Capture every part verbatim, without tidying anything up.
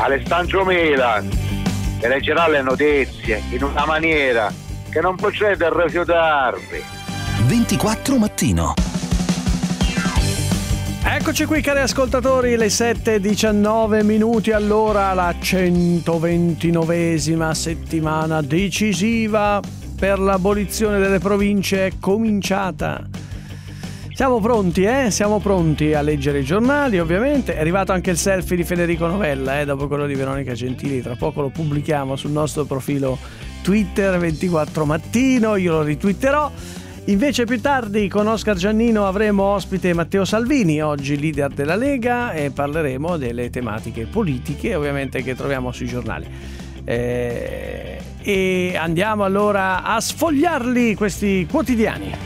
Alessandro Milan e leggerà le notizie in una maniera che non potrete rifiutarvi. ventiquattro mattino. Eccoci qui cari ascoltatori, le sette e diciannove minuti, allora la centoventinovesima settimana decisiva per l'abolizione delle province è cominciata. Siamo pronti, eh? Siamo pronti a leggere i giornali, ovviamente. È arrivato anche il selfie di Federico Novella, eh? Dopo quello di Veronica Gentili. Tra poco lo pubblichiamo sul nostro profilo Twitter ventiquattro mattino, io lo ritwitterò. Invece più tardi con Oscar Giannino avremo ospite Matteo Salvini, oggi leader della Lega, e parleremo delle tematiche politiche, ovviamente, che troviamo sui giornali. Eh, e andiamo allora a sfogliarli questi quotidiani.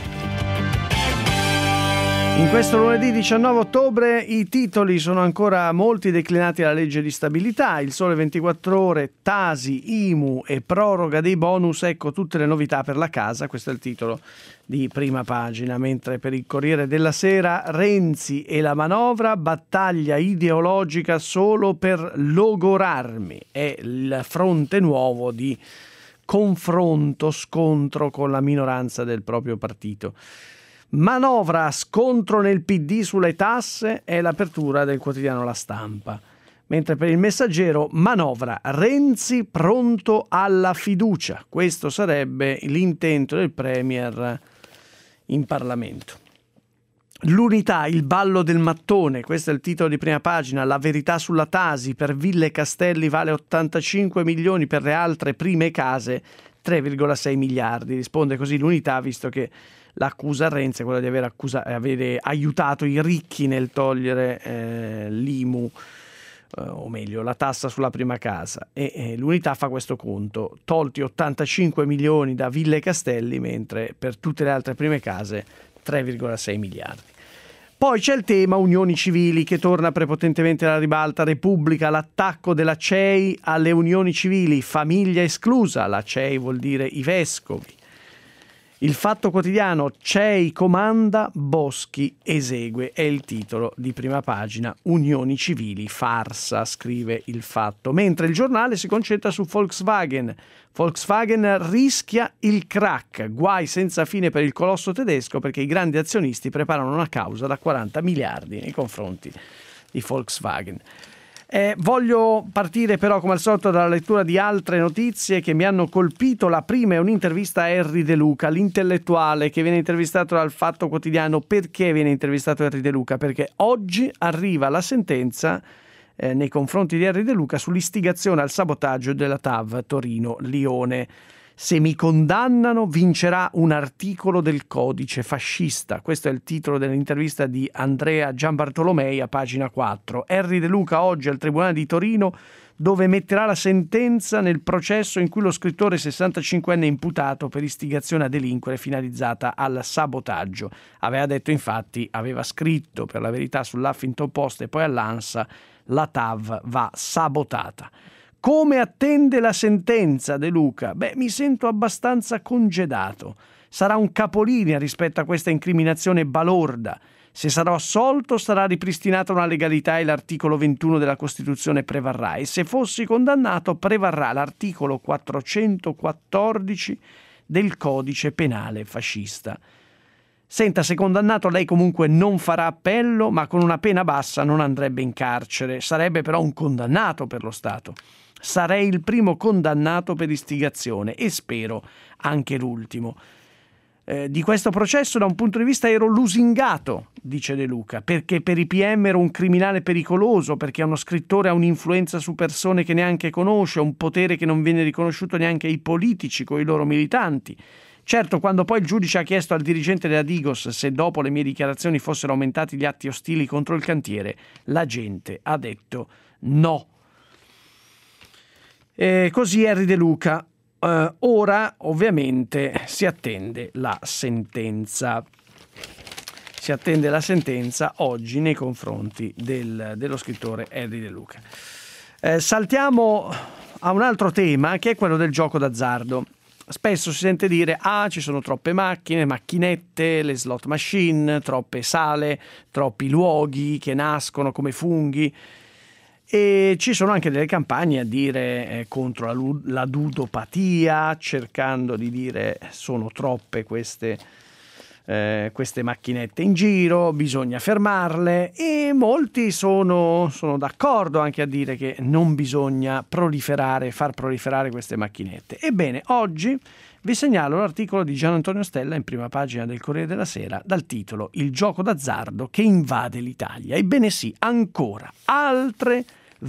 In questo lunedì diciannove ottobre i titoli sono ancora molti declinati alla legge di stabilità, il Sole ventiquattro ore, Tasi, I M U e proroga dei bonus, ecco tutte le novità per la casa, questo è il titolo di prima pagina, mentre per il Corriere della Sera Renzi e la manovra, battaglia ideologica solo per logorarmi, è il fronte nuovo di confronto, scontro con la minoranza del proprio partito. Manovra, scontro nel P D sulle tasse è l'apertura del quotidiano La Stampa. Mentre per il Messaggero, manovra, Renzi pronto alla fiducia. Questo sarebbe l'intento del Premier in Parlamento. L'Unità, il ballo del mattone, questo è il titolo di prima pagina, la verità sulla Tasi, per Ville Castelli vale ottantacinque milioni, per le altre prime case tre virgola sei miliardi. Risponde così l'Unità, visto che l'accusa a Renzi è quella di aver, accusa, avere aiutato i ricchi nel togliere eh, l'I M U, eh, o meglio la tassa sulla prima casa, e eh, l'Unità fa questo conto: tolti ottantacinque milioni da Ville Castelli, mentre per tutte le altre prime case tre virgola sei miliardi. Poi c'è il tema unioni civili che torna prepotentemente alla ribalta. Repubblica, l'attacco della C E I alle unioni civili, famiglia esclusa, la C E I vuol dire i vescovi. Il Fatto Quotidiano, C E I comanda, Boschi esegue, è il titolo di prima pagina. Unioni civili, farsa, scrive il Fatto. Mentre il Giornale si concentra su Volkswagen. Volkswagen rischia il crack, guai senza fine per il colosso tedesco perché i grandi azionisti preparano una causa da quaranta miliardi nei confronti di Volkswagen. Eh, voglio partire però come al solito dalla lettura di altre notizie che mi hanno colpito. La prima è un'intervista a Henry De Luca, l'intellettuale che viene intervistato dal Fatto Quotidiano. Perché viene intervistato Henry De Luca? Perché oggi arriva la sentenza eh, nei confronti di Henry De Luca sull'istigazione al sabotaggio della T A V Torino-Lione. Se mi condannano vincerà un articolo del codice fascista. Questo è il titolo dell'intervista di Andrea Gianbartolomei a pagina quattro. Henry De Luca oggi al Tribunale di Torino, dove metterà la sentenza nel processo in cui lo scrittore sessantacinquenne è imputato per istigazione a delinquere finalizzata al sabotaggio. Aveva detto infatti, aveva scritto per la Verità sull'Huffington Post e poi all'Ansa, la T A V va sabotata. Come attende la sentenza De Luca? Beh, mi sento abbastanza congedato. Sarà un capolinea rispetto a questa incriminazione balorda. Se sarò assolto sarà ripristinata una legalità e l'articolo ventuno della Costituzione prevarrà, e se fossi condannato prevarrà l'articolo quattrocentoquattordici del Codice Penale fascista. Senta, se condannato lei comunque non farà appello, ma con una pena bassa non andrebbe in carcere. Sarebbe però un condannato per lo Stato. Sarei il primo condannato per istigazione e spero anche l'ultimo. Eh, di questo processo da un punto di vista ero lusingato, dice De Luca, perché per i P M ero un criminale pericoloso, perché uno scrittore ha un'influenza su persone che neanche conosce, un potere che non viene riconosciuto neanche ai politici con i loro militanti. Certo, quando poi il giudice ha chiesto al dirigente della Digos se dopo le mie dichiarazioni fossero aumentati gli atti ostili contro il cantiere, la gente ha detto no. E così Henry De Luca. Uh, ora ovviamente si attende la sentenza. Si attende la sentenza oggi nei confronti del, dello scrittore Henry De Luca. Eh, saltiamo a un altro tema che è quello del gioco d'azzardo. Spesso si sente dire ah ci sono troppe macchine, macchinette, le slot machine, troppe sale, troppi luoghi che nascono come funghi. E ci sono anche delle campagne a dire eh, contro la, lu- la ludopatia, cercando di dire sono troppe queste, eh, queste macchinette in giro, bisogna fermarle, e molti sono, sono d'accordo anche a dire che non bisogna proliferare, far proliferare queste macchinette. Ebbene, oggi vi segnalo l'articolo di Gian Antonio Stella in prima pagina del Corriere della Sera dal titolo "Il gioco d'azzardo che invade l'Italia". Ebbene sì, ancora altre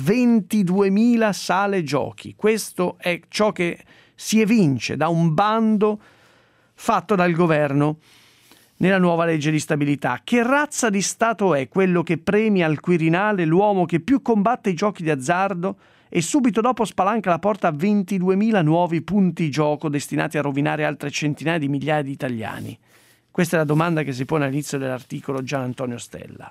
ventiduemila sale giochi. Questo è ciò che si evince da un bando fatto dal governo nella nuova legge di stabilità. Che razza di Stato è quello che premia al Quirinale l'uomo che più combatte i giochi di azzardo e subito dopo spalanca la porta a ventiduemila nuovi punti gioco destinati a rovinare altre centinaia di migliaia di italiani? Questa è la domanda che si pone all'inizio dell'articolo Gian Antonio Stella.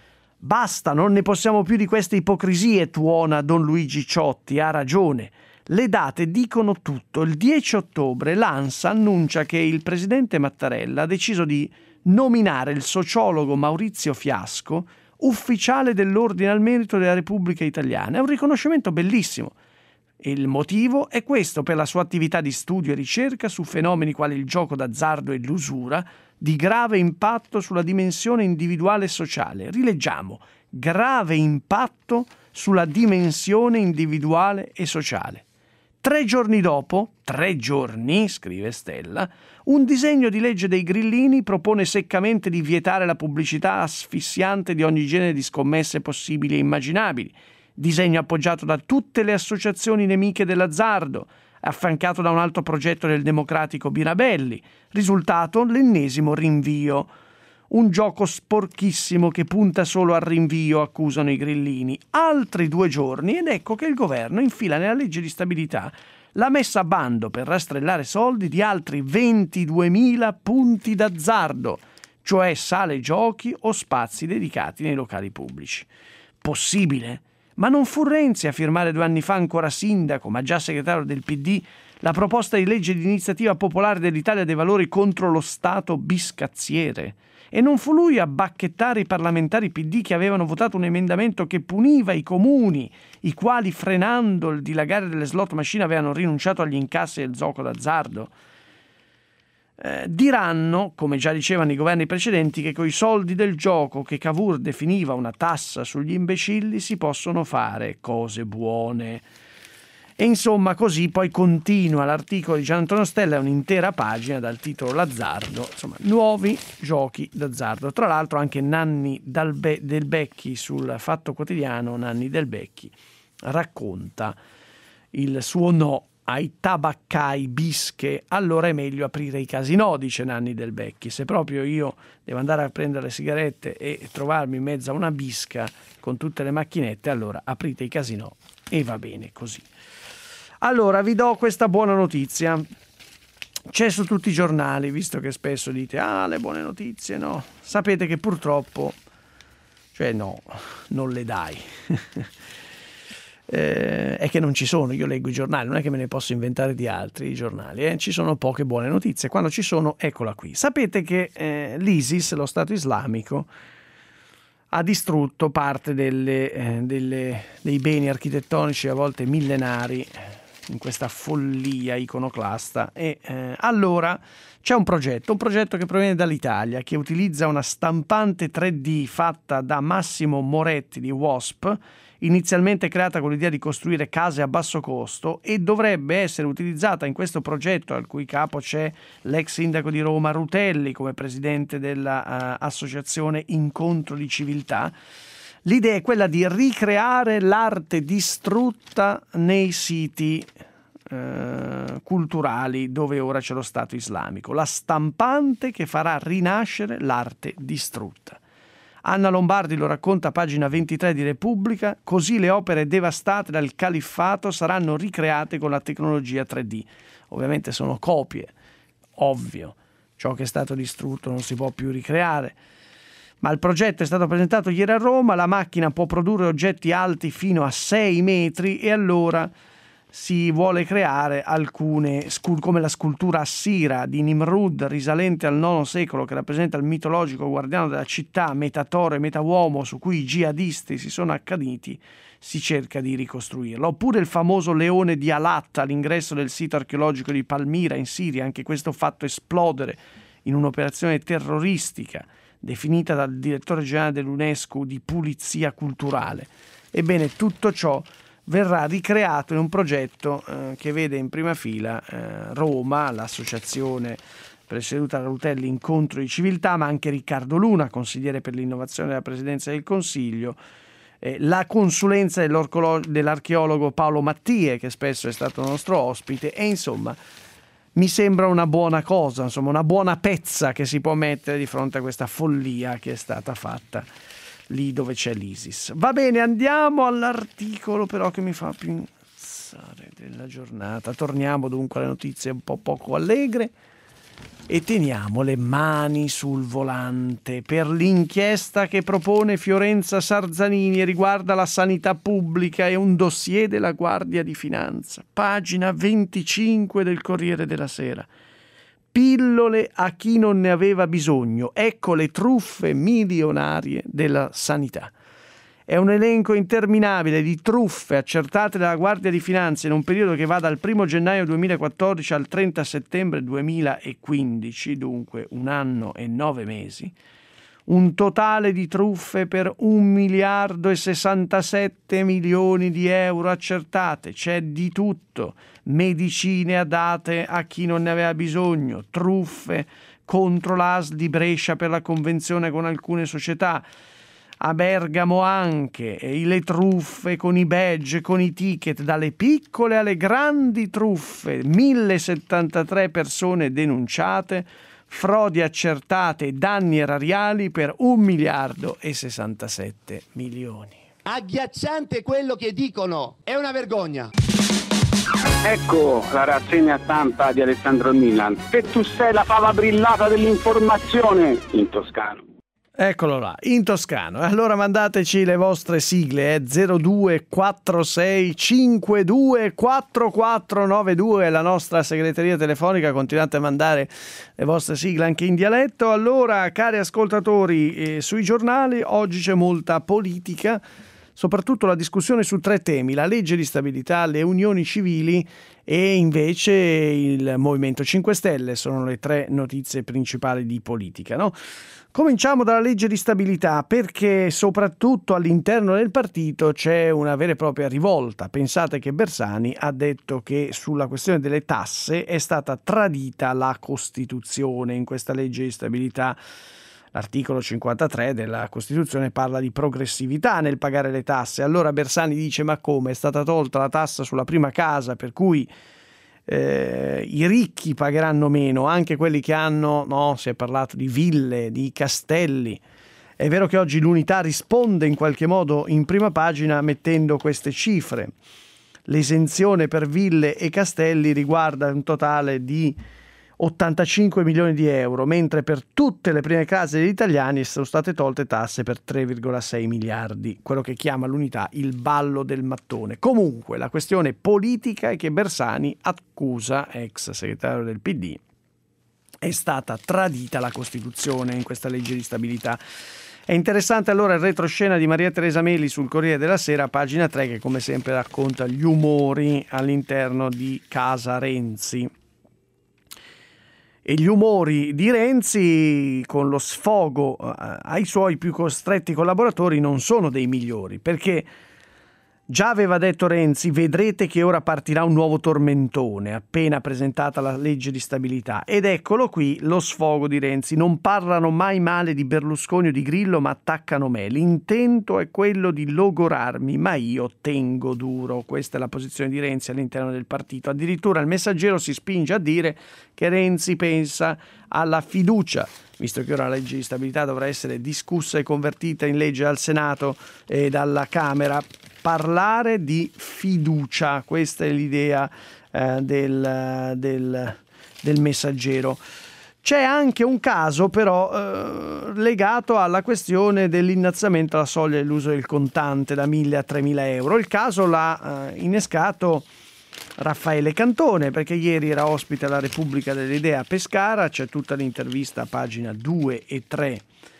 Basta, non ne possiamo più di queste ipocrisie, tuona Don Luigi Ciotti. Ha ragione. Le date dicono tutto. Il dieci ottobre l'ANSA annuncia che il presidente Mattarella ha deciso di nominare il sociologo Maurizio Fiasco ufficiale dell'Ordine al Merito della Repubblica Italiana. È un riconoscimento bellissimo. Il motivo è questo: per la sua attività di studio e ricerca su fenomeni quali il gioco d'azzardo e l'usura, di grave impatto sulla dimensione individuale e sociale. Rileggiamo: grave impatto sulla dimensione individuale e sociale. Tre giorni dopo, tre giorni, scrive Stella, un disegno di legge dei grillini propone seccamente di vietare la pubblicità asfissiante di ogni genere di scommesse possibili e immaginabili. Disegno appoggiato da tutte le associazioni nemiche dell'azzardo, affiancato da un altro progetto del democratico Mirabelli. Risultato: l'ennesimo rinvio. Un gioco sporchissimo che punta solo al rinvio, accusano i grillini. Altri due giorni ed ecco che il governo infila nella legge di stabilità la messa a bando per rastrellare soldi di altri ventiduemila punti d'azzardo, cioè sale giochi o spazi dedicati nei locali pubblici. Possibile? Ma non fu Renzi a firmare due anni fa, ancora sindaco, ma già segretario del P D, la proposta di legge di iniziativa popolare dell'Italia dei Valori contro lo Stato biscazziere? E non fu lui a bacchettare i parlamentari P D che avevano votato un emendamento che puniva i comuni, i quali, frenando il dilagare delle slot machine, avevano rinunciato agli incassi del gioco d'azzardo? Eh, diranno, come già dicevano i governi precedenti, che coi soldi del gioco che Cavour definiva una tassa sugli imbecilli si possono fare cose buone. E insomma così poi continua l'articolo di Gian Antonio Stella, è un'intera pagina dal titolo "L'azzardo", insomma nuovi giochi d'azzardo. Tra l'altro anche Nanni Dalbe- Del Becchi sul Fatto Quotidiano, Nanni Del Becchi racconta il suo no ai tabaccai bische. Allora è meglio aprire i casinò, dice Nanni Del Becchi. Se proprio io devo andare a prendere le sigarette e trovarmi in mezzo a una bisca con tutte le macchinette, allora aprite i casinò e va bene così. Allora vi do questa buona notizia. C'è su tutti i giornali, visto che spesso dite ah le buone notizie no, sapete che purtroppo, cioè no, non le dai. eh, è che non ci sono, io leggo i giornali, non è che me ne posso inventare di altri i giornali, eh? Ci sono poche buone notizie, quando ci sono eccola qui. Sapete che eh, l'ISIS, lo Stato islamico, ha distrutto parte delle, eh, delle, dei beni architettonici a volte millenari in questa follia iconoclasta e eh, allora c'è un progetto, un progetto che proviene dall'Italia, che utilizza una stampante tre D fatta da Massimo Moretti di WASP, inizialmente creata con l'idea di costruire case a basso costo, e dovrebbe essere utilizzata in questo progetto, al cui capo c'è l'ex sindaco di Roma Rutelli come presidente dell'associazione uh, Incontro di Civiltà. L'idea è quella di ricreare l'arte distrutta nei siti eh, culturali dove ora c'è lo Stato islamico. La stampante che farà rinascere l'arte distrutta. Anna Lombardi lo racconta a pagina ventitré di Repubblica, così le opere devastate dal califfato saranno ricreate con la tecnologia tre D. Ovviamente sono copie, ovvio, ciò che è stato distrutto non si può più ricreare. Ma il progetto è stato presentato ieri a Roma, la macchina può produrre oggetti alti fino a sei metri e allora si vuole creare alcune, come la scultura assira di Nimrud risalente al nono secolo, che rappresenta il mitologico guardiano della città, metà toro e metà uomo, su cui i jihadisti si sono accaniti, si cerca di ricostruirla. Oppure il famoso leone di Alat all'ingresso del sito archeologico di Palmira in Siria, anche questo fatto esplodere in un'operazione terroristica definita dal direttore generale dell'UNESCO di pulizia culturale. Ebbene, tutto ciò verrà ricreato in un progetto eh, che vede in prima fila eh, Roma, l'associazione presieduta da Rutelli Incontro di Civiltà, ma anche Riccardo Luna, consigliere per l'innovazione della Presidenza del Consiglio, eh, la consulenza dell'archeologo Paolo Mattie, che spesso è stato nostro ospite, e insomma mi sembra una buona cosa, insomma una buona pezza che si può mettere di fronte a questa follia che è stata fatta lì dove c'è l'ISIS. Va bene, andiamo all'articolo però che mi fa più incazzare della giornata. Torniamo dunque alle notizie un po' poco allegre e teniamo le mani sul volante per l'inchiesta che propone Fiorenza Sarzanini e riguarda la sanità pubblica e un dossier della Guardia di Finanza. Pagina venticinque del Corriere della Sera. Pillole a chi non ne aveva bisogno. Ecco le truffe milionarie della sanità. È un elenco interminabile di truffe accertate dalla Guardia di Finanza in un periodo che va dal primo gennaio duemilaquattordici al trenta settembre duemilaquindici, dunque un anno e nove mesi. Un totale di truffe per un miliardo e sessantasette milioni di euro accertate. C'è di tutto. Medicine date a chi non ne aveva bisogno, truffe contro l'A S L di Brescia per la convenzione con alcune società, a Bergamo anche, e le truffe con i badge, con i ticket, dalle piccole alle grandi truffe, mille settantatré persone denunciate, frodi accertate e danni erariali per un miliardo e sessantasette milioni. Agghiacciante quello che dicono, è una vergogna. Ecco la rassegna stampa di Alessandro Milan, che tu sei la fava brillata dell'informazione in toscano. Eccolo là, in toscano. Allora mandateci le vostre sigle, eh? zero due quattro sei cinque due quattro quattro nove due, la nostra segreteria telefonica, continuate a mandare le vostre sigle anche in dialetto. Allora, cari ascoltatori, eh, sui giornali oggi c'è molta politica, soprattutto la discussione su tre temi: la legge di stabilità, le unioni civili e invece il Movimento cinque Stelle. Sono le tre notizie principali di politica, no? Cominciamo dalla legge di stabilità, perché soprattutto all'interno del partito c'è una vera e propria rivolta. Pensate che Bersani ha detto che sulla questione delle tasse è stata tradita la Costituzione in questa legge di stabilità. L'articolo cinquantatré della Costituzione parla di progressività nel pagare le tasse. Allora Bersani dice: ma come? È stata tolta la tassa sulla prima casa, per cui eh, i ricchi pagheranno meno, anche quelli che hanno, no, si è parlato di ville, di castelli. È vero che oggi l'Unità risponde in qualche modo in prima pagina mettendo queste cifre. L'esenzione per ville e castelli riguarda un totale di ottantacinque milioni di euro, mentre per tutte le prime case degli italiani sono state tolte tasse per tre virgola sei miliardi, quello che chiama l'Unità il ballo del mattone. Comunque la questione politica è che Bersani accusa, ex segretario del P D, è stata tradita la Costituzione in questa legge di stabilità. È interessante allora il retroscena di Maria Teresa Meli sul Corriere della Sera, pagina tre, che come sempre racconta gli umori all'interno di Casa Renzi. E gli umori di Renzi con lo sfogo ai suoi più costretti collaboratori non sono dei migliori, perché già aveva detto Renzi: vedrete che ora partirà un nuovo tormentone appena presentata la legge di stabilità. Ed eccolo qui lo sfogo di Renzi: non parlano mai male di Berlusconi o di Grillo, ma attaccano me. L'intento è quello di logorarmi, ma io tengo duro. Questa è la posizione di Renzi all'interno del partito. Addirittura il Messaggero si spinge a dire che Renzi pensa alla fiducia, visto che ora la legge di stabilità dovrà essere discussa e convertita in legge al Senato e dalla Camera. Parlare di fiducia, questa è l'idea eh, del, del, del Messaggero. C'è anche un caso però eh, legato alla questione dell'innalzamento alla soglia dell'uso del contante da mille a tremila euro. Il caso l'ha eh, innescato Raffaele Cantone, perché ieri era ospite alla Repubblica dell'Idea a Pescara, c'è tutta l'intervista a pagina due e tre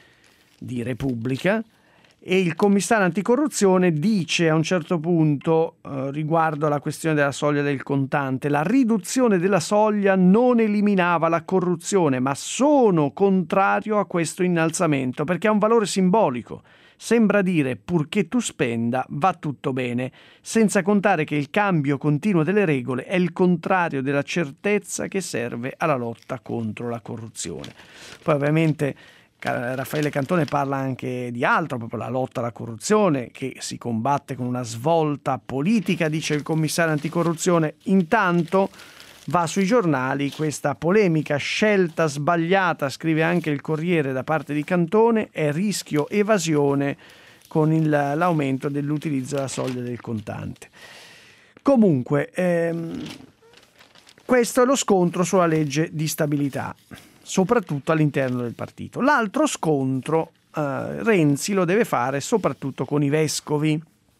di Repubblica, e il commissario anticorruzione dice a un certo punto eh, riguardo alla questione della soglia del contante: la riduzione della soglia non eliminava la corruzione, ma sono contrario a questo innalzamento perché ha un valore simbolico. Sembra dire purché tu spenda va tutto bene, senza contare che il cambio continuo delle regole è il contrario della certezza che serve alla lotta contro la corruzione. Poi ovviamente Raffaele Cantone parla anche di altro, proprio la lotta alla corruzione che si combatte con una svolta politica, dice il commissario anticorruzione. Intanto va sui giornali questa polemica: scelta sbagliata, scrive anche il Corriere da parte di Cantone, è rischio evasione con il, l'aumento dell'utilizzo della soglia del contante. Comunque ehm, questo è lo scontro sulla legge di stabilità, soprattutto all'interno del partito. L'altro scontro eh, Renzi lo deve fare soprattutto con i vescovi.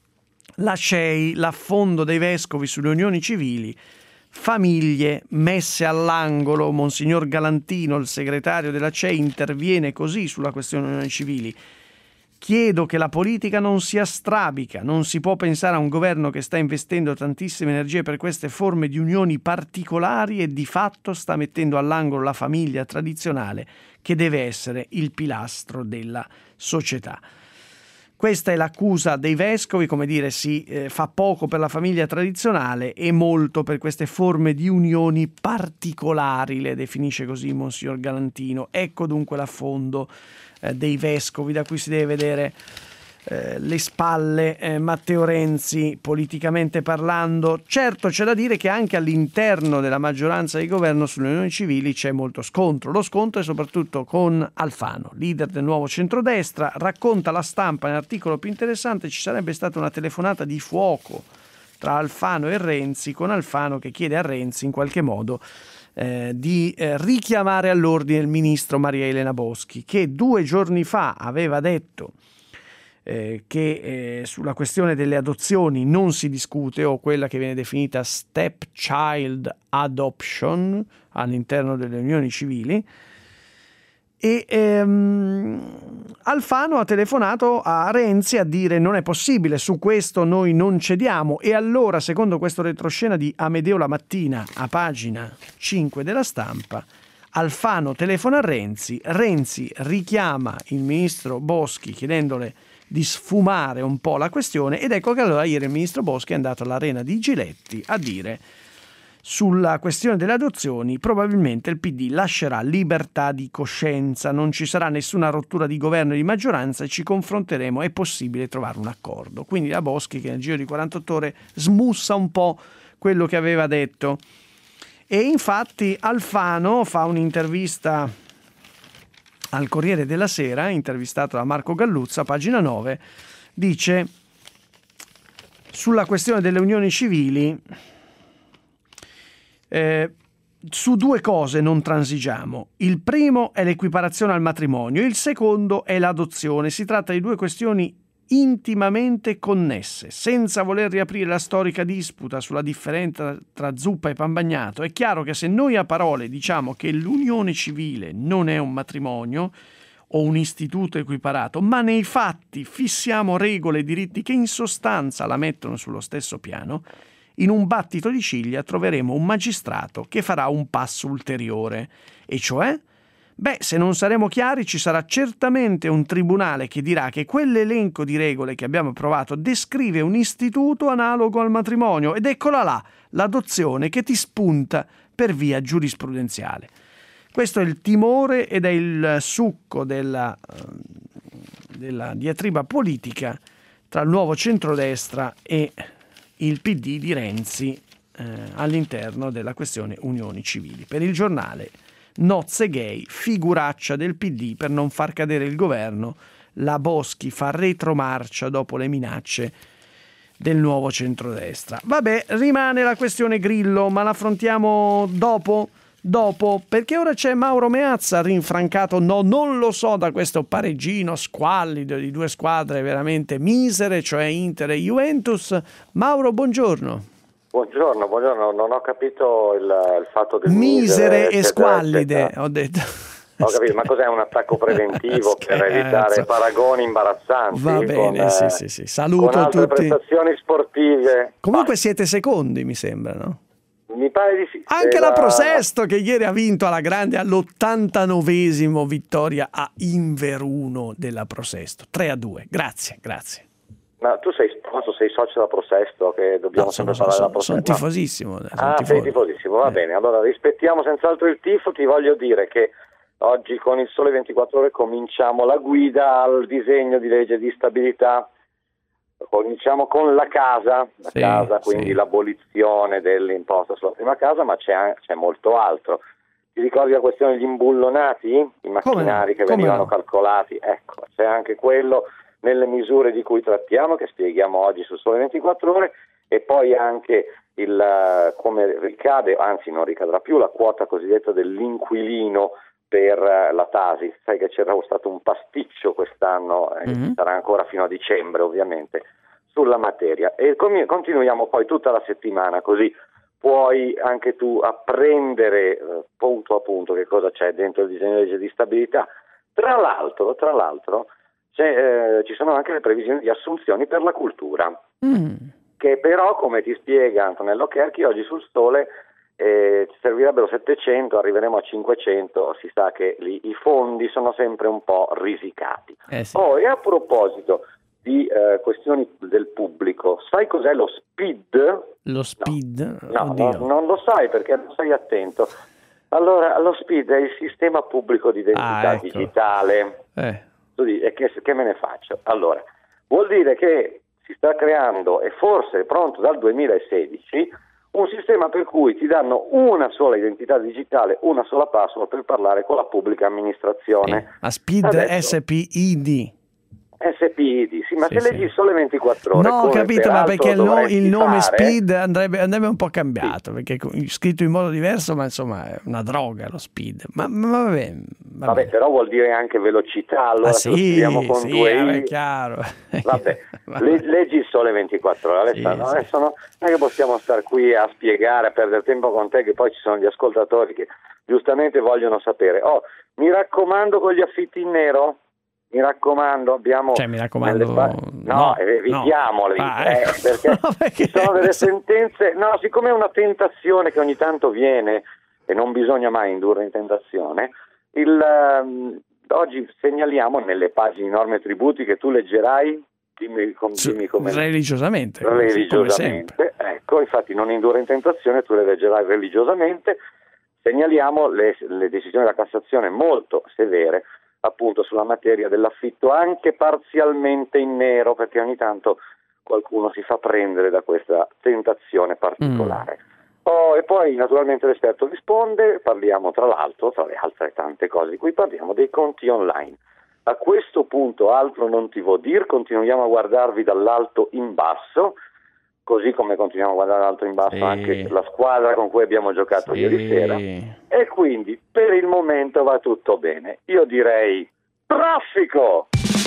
La C E I, l'affondo dei vescovi sulle unioni civili, famiglie messe all'angolo. Monsignor Galantino, il segretario della C E I, interviene così sulla questione delle unioni civili: chiedo che la politica non sia strabica, non si può pensare a un governo che sta investendo tantissime energie per queste forme di unioni particolari e di fatto sta mettendo all'angolo la famiglia tradizionale che deve essere il pilastro della società. Questa è l'accusa dei vescovi, come dire, si eh, fa poco per la famiglia tradizionale e molto per queste forme di unioni particolari, le definisce così Monsignor Galantino. Ecco dunque l'affondo eh, dei vescovi, da cui si deve vedere eh, le spalle eh, Matteo Renzi politicamente parlando. Certo, c'è da dire che anche all'interno della maggioranza di governo sulle unioni civili c'è molto scontro. Lo scontro è soprattutto con Alfano, leader del nuovo centrodestra. Racconta La Stampa nell'articolo più interessante: ci sarebbe stata una telefonata di fuoco tra Alfano e Renzi, con Alfano che chiede a Renzi in qualche modo eh, di eh, richiamare all'ordine il ministro Maria Elena Boschi, che due giorni fa aveva detto Eh, che eh, sulla questione delle adozioni non si discute, o quella che viene definita stepchild adoption all'interno delle unioni civili. E ehm, Alfano ha telefonato a Renzi a dire: non è possibile, su questo noi non cediamo. E allora, secondo questo retroscena di Amedeo La Mattina a pagina cinque della Stampa, Alfano telefona a Renzi, Renzi richiama il ministro Boschi chiedendole di sfumare un po' la questione, ed ecco che allora ieri il ministro Boschi è andato all'Arena di Giletti a dire: sulla questione delle adozioni probabilmente il P D lascerà libertà di coscienza, non ci sarà nessuna rottura di governo e di maggioranza e ci confronteremo, è possibile trovare un accordo. Quindi la Boschi, che nel giro di quarantotto ore smussa un po' quello che aveva detto. E infatti Alfano fa un'intervista al Corriere della Sera, intervistato da Marco Galluzza, pagina nove, dice sulla questione delle unioni civili: eh, su due cose non transigiamo. Il primo è l'equiparazione al matrimonio, il secondo è l'adozione. Si tratta di due questioni intimamente connesse. Senza voler riaprire la storica disputa sulla differenza tra zuppa e pan bagnato, è chiaro che se noi a parole diciamo che l'unione civile non è un matrimonio o un istituto equiparato, ma nei fatti fissiamo regole e diritti che in sostanza la mettono sullo stesso piano, in un battito di ciglia troveremo un magistrato che farà un passo ulteriore. E cioè? Beh, se non saremo chiari, ci sarà certamente un tribunale che dirà che quell'elenco di regole che abbiamo approvato descrive un istituto analogo al matrimonio, ed eccola là, l'adozione che ti spunta per via giurisprudenziale. Questo è il timore ed è il succo della, della diatriba politica tra il nuovo centrodestra e il P D di Renzi eh, all'interno della questione unioni civili. Per il Giornale: nozze gay, figuraccia del P D per non far cadere il governo, la Boschi fa retromarcia dopo le minacce del nuovo centrodestra. Vabbè, rimane la questione Grillo, ma l'affrontiamo dopo, dopo, perché ora c'è Mauro Meazza rinfrancato, no, non lo so, da questo pareggino squallido di due squadre veramente misere, cioè Inter e Juventus. Mauro, buongiorno. Buongiorno, buongiorno, non ho capito il, il fatto del misere, misere e squallide, eccetera. Ho detto. Ho capito, ma cos'è un attacco preventivo per evitare paragoni imbarazzanti? Va bene, con, sì, sì, sì. Saluto con altre tutti. prestazioni sportive. Comunque ah. siete secondi, mi sembra, no? Mi pare di sì. Anche Era... la Prosesto che ieri ha vinto alla grande all'ottantanovesimo vittoria a Inveruno della Prosesto. tre a due, grazie, grazie. Ma tu sei, sei socio della Prosesto, che dobbiamo no, sempre sono, parlare sono, della Prosesto. Sono tifosissimo. Sono ah, tifoso. sei tifosissimo, va eh. bene. Allora rispettiamo senz'altro il tifo. Ti voglio dire che oggi con il Sole ventiquattro Ore cominciamo la guida al disegno di legge di stabilità. Cominciamo con la casa, la sì, casa quindi sì. l'abolizione dell'imposta sulla prima casa, ma c'è, c'è molto altro. Ti ricordi la questione degli imbullonati? I macchinari Come? che venivano Come no? calcolati? Ecco, c'è anche quello nelle misure di cui trattiamo, che spieghiamo oggi su Sole ventiquattro Ore, e poi anche il come ricade, anzi non ricadrà più, la quota cosiddetta dell'inquilino per la Tasi. Sai che c'era stato un pasticcio quest'anno, eh, mm-hmm. sarà ancora fino a dicembre ovviamente, sulla materia. E com- continuiamo poi tutta la settimana, così puoi anche tu apprendere eh, punto a punto che cosa c'è dentro il disegno di legge di stabilità. Tra l'altro, tra l'altro c'è, eh, ci sono anche le previsioni di assunzioni per la cultura, mm. che però, come ti spiega Antonello Cherchi oggi sul Sole, Eh, ci servirebbero settecento, arriveremo a cinquecento, si sa che lì i fondi sono sempre un po' risicati. Eh sì. Oh, e a proposito di eh, questioni del pubblico, sai cos'è lo SPID? Lo SPID? No, no, no, non lo sai perché non sei attento. Allora, lo SPID è il sistema pubblico di identità ah, ecco. digitale. Eh. Tu dici, e che, che me ne faccio? Allora, vuol dire che si sta creando, e forse è pronto dal duemilasedici, un sistema per cui ti danno una sola identità digitale, una sola password per parlare con la pubblica amministrazione. Sì. A SPID Adesso, S P I D. S P I D, sì, ma sì, se leggi sì. Sole ventiquattro Ore. No, ho capito, ma perché il, no, il nome fare... SPID andrebbe, andrebbe un po' cambiato, sì. perché scritto in modo diverso, ma insomma è una droga lo SPID. Ma, ma vabbè, vabbè. Vabbè, però vuol dire anche velocità, allora ah, se lo sì, scriviamo con sì, due vabbè, i. è chiaro. Vabbè, le, leggi il Sole ventiquattro Ore, Alessandro, sì, adesso sì. No, non è che possiamo star qui a spiegare, a perdere tempo con te, che poi ci sono gli ascoltatori che giustamente vogliono sapere. Oh, mi raccomando con gli affitti in nero. Mi raccomando, abbiamo... Cioè, mi raccomando... Pa- no, no, evitiamoli, no. Ah, eh, ecco. perché, no, perché ci sono delle sentenze... No, siccome è una tentazione che ogni tanto viene, e non bisogna mai indurre in tentazione, il, um, oggi segnaliamo nelle pagine norme e tributi che tu leggerai, dimmi, com, dimmi come... Religiosamente. Religiosamente, ecco, infatti non indurre in tentazione, tu le leggerai religiosamente, segnaliamo le, le decisioni della Cassazione molto severe, appunto sulla materia dell'affitto anche parzialmente in nero, perché ogni tanto qualcuno si fa prendere da questa tentazione particolare. Mm. Oh, e poi naturalmente l'esperto risponde, parliamo tra l'altro, tra le altre tante cose di cui parliamo, dei conti online. A questo punto altro non ti vuol dire, continuiamo a guardarvi dall'alto in basso, così come continuiamo a guardare dall'alto in basso sì. anche la squadra con cui abbiamo giocato sì. ieri sera, e quindi per il momento va tutto bene. Io direi traffico!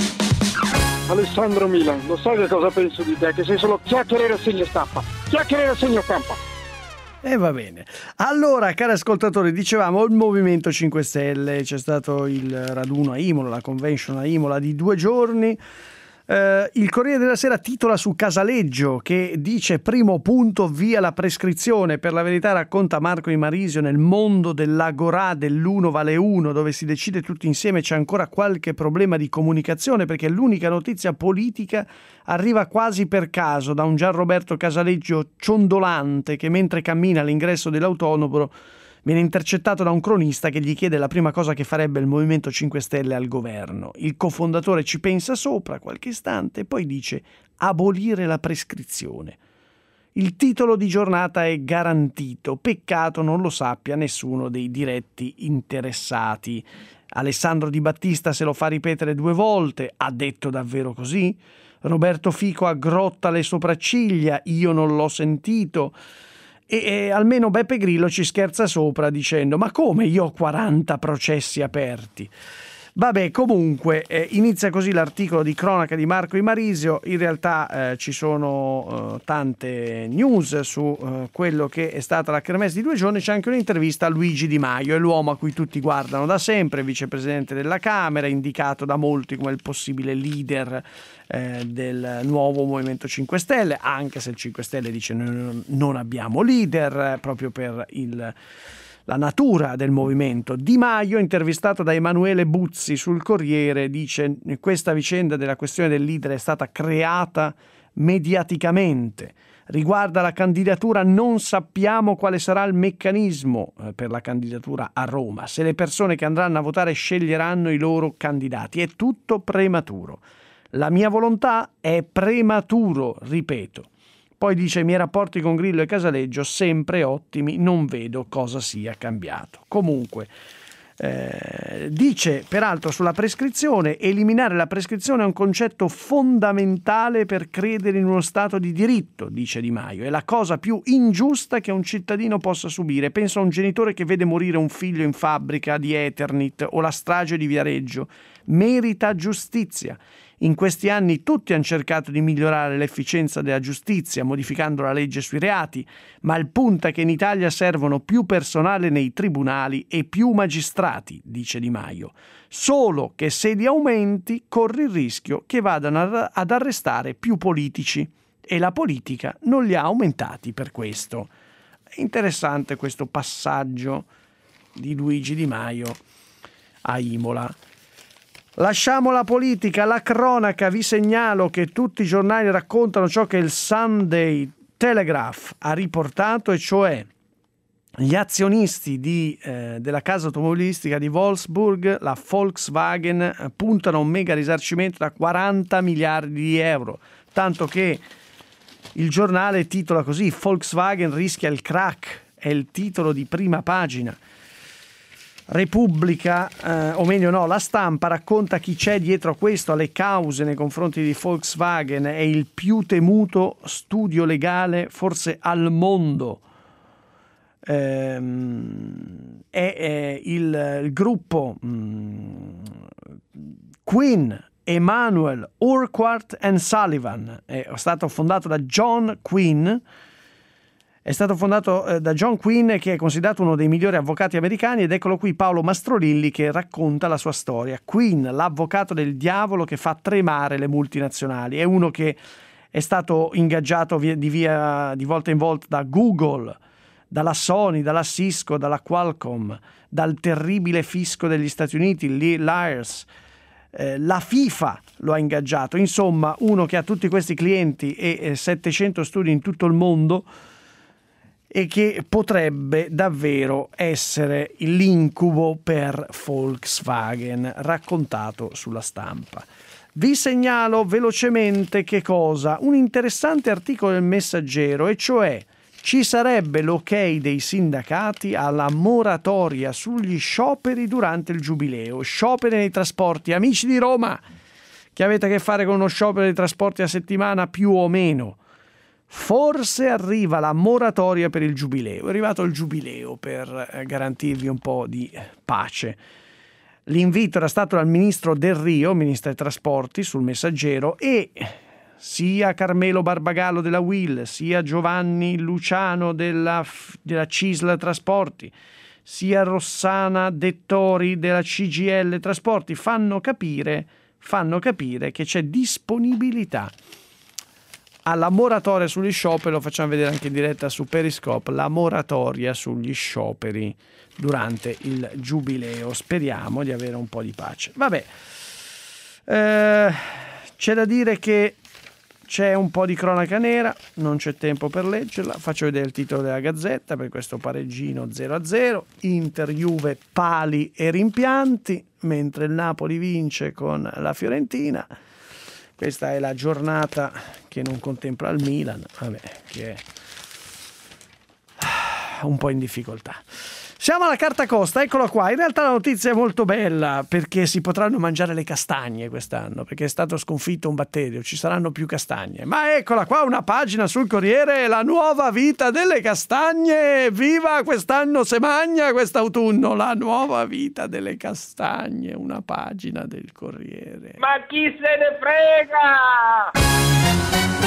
Alessandro Milan, lo sai che cosa penso di te? Che sei solo chiacchiere e rassegna stampa, chiacchiere e rassegna stampa. E eh, va bene. Allora, cari ascoltatori, dicevamo il Movimento cinque Stelle, c'è stato il raduno a Imola, la convention a Imola di due giorni. Uh, il Corriere della Sera titola su Casaleggio, che dice primo punto via la prescrizione. Per la verità, racconta Marco Imarisio, nel mondo dell'agorà dell'uno vale uno, dove si decide tutti insieme, c'è ancora qualche problema di comunicazione, perché l'unica notizia politica arriva quasi per caso da un Gianroberto Casaleggio ciondolante che mentre cammina all'ingresso dell'autonomo viene intercettato da un cronista che gli chiede la prima cosa che farebbe il Movimento cinque Stelle al governo. Il cofondatore ci pensa sopra qualche istante e poi dice abolire la prescrizione. Il titolo di giornata è garantito, peccato non lo sappia nessuno dei diretti interessati. Alessandro Di Battista se lo fa ripetere due volte, ha detto davvero così? Roberto Fico aggrotta le sopracciglia, io non l'ho sentito. E, e almeno Beppe Grillo ci scherza sopra dicendo ma come io ho quaranta processi aperti. Vabbè, comunque eh, inizia così l'articolo di cronaca di Marco Imarisio. In realtà eh, ci sono eh, tante news su eh, quello che è stata la kermesse di due giorni. C'è anche un'intervista a Luigi Di Maio, è l'uomo a cui tutti guardano da sempre, vicepresidente della Camera, indicato da molti come il possibile leader eh, del nuovo Movimento cinque Stelle, anche se il cinque Stelle dice non, non abbiamo leader, eh, proprio per il la natura del movimento. Di Maio, intervistato da Emanuele Buzzi sul Corriere, dice: questa vicenda della questione del leader è stata creata mediaticamente. Riguarda la candidatura, non sappiamo quale sarà il meccanismo per la candidatura a Roma, se le persone che andranno a votare sceglieranno i loro candidati. È tutto prematuro. La mia volontà è prematuro, ripeto. Poi dice: i miei rapporti con Grillo e Casaleggio sempre ottimi, non vedo cosa sia cambiato. Comunque eh, dice peraltro sulla prescrizione: eliminare la prescrizione è un concetto fondamentale per credere in uno Stato di diritto, dice Di Maio, è la cosa più ingiusta che un cittadino possa subire. Penso a un genitore che vede morire un figlio in fabbrica di Eternit o la strage di Viareggio. Merita giustizia. In questi anni tutti hanno cercato di migliorare l'efficienza della giustizia, modificando la legge sui reati, ma il punto è che in Italia servono più personale nei tribunali e più magistrati, dice Di Maio. Solo che se li aumenti corri il rischio che vadano ad arrestare più politici e la politica non li ha aumentati per questo. È interessante questo passaggio di Luigi Di Maio a Imola. Lasciamo la politica, la cronaca. Vi segnalo che tutti i giornali raccontano ciò che il Sunday Telegraph ha riportato, e cioè gli azionisti di, eh, della casa automobilistica di Wolfsburg, la Volkswagen, puntano a un mega risarcimento da quaranta miliardi di euro, tanto che il giornale titola così: Volkswagen rischia il crack, è il titolo di prima pagina. Repubblica, eh, o meglio no, La Stampa racconta chi c'è dietro a questo, alle cause nei confronti di Volkswagen. È il più temuto studio legale forse al mondo. Ehm, è, è il, il gruppo mh, Quinn, Emanuel, Urquhart and Sullivan. È stato fondato da John Quinn. È stato fondato eh, da John Quinn, che è considerato uno dei migliori avvocati americani, ed eccolo qui Paolo Mastrolilli che racconta la sua storia. Quinn, l'avvocato del diavolo che fa tremare le multinazionali, è uno che è stato ingaggiato via, di, via, di volta in volta da Google, dalla Sony, dalla Cisco, dalla Qualcomm, dal terribile fisco degli Stati Uniti, l'I R S, eh, la FIFA lo ha ingaggiato. Insomma, uno che ha tutti questi clienti e eh, settecento studi in tutto il mondo, e che potrebbe davvero essere l'incubo per Volkswagen, raccontato sulla Stampa. Vi segnalo velocemente che cosa? Un interessante articolo del Messaggero, e cioè ci sarebbe l'ok dei sindacati alla moratoria sugli scioperi durante il Giubileo. Scioperi nei trasporti. Amici di Roma, che avete a che fare con uno sciopero dei trasporti a settimana più o meno, forse arriva la moratoria per il Giubileo. È arrivato il Giubileo per garantirvi un po' di pace. L'invito era stato dal ministro Del Rio, ministro dei trasporti, sul Messaggero, e sia Carmelo Barbagallo della U I L, sia Giovanni Luciano della, della C I S L Trasporti, sia Rossana Dettori della C G I L Trasporti fanno capire, fanno capire che c'è disponibilità alla moratoria sugli scioperi. Lo facciamo vedere anche in diretta su Periscope, la moratoria sugli scioperi durante il Giubileo. Speriamo di avere un po' di pace. Vabbè, eh, c'è da dire che c'è un po' di cronaca nera, non c'è tempo per leggerla. Faccio vedere il titolo della Gazzetta per questo pareggino zero a zero. Inter, Juve, pali e rimpianti, mentre il Napoli vince con la Fiorentina. Questa è la giornata che non contempla il Milan, vabbè, che è un po' in difficoltà. Siamo alla carta costa, eccola qua. In realtà la notizia è molto bella perché si potranno mangiare le castagne quest'anno, perché è stato sconfitto un batterio, ci saranno più castagne. Ma eccola qua una pagina sul Corriere, la nuova vita delle castagne. Viva, quest'anno se magna, quest'autunno, la nuova vita delle castagne, una pagina del Corriere. Ma chi se ne frega?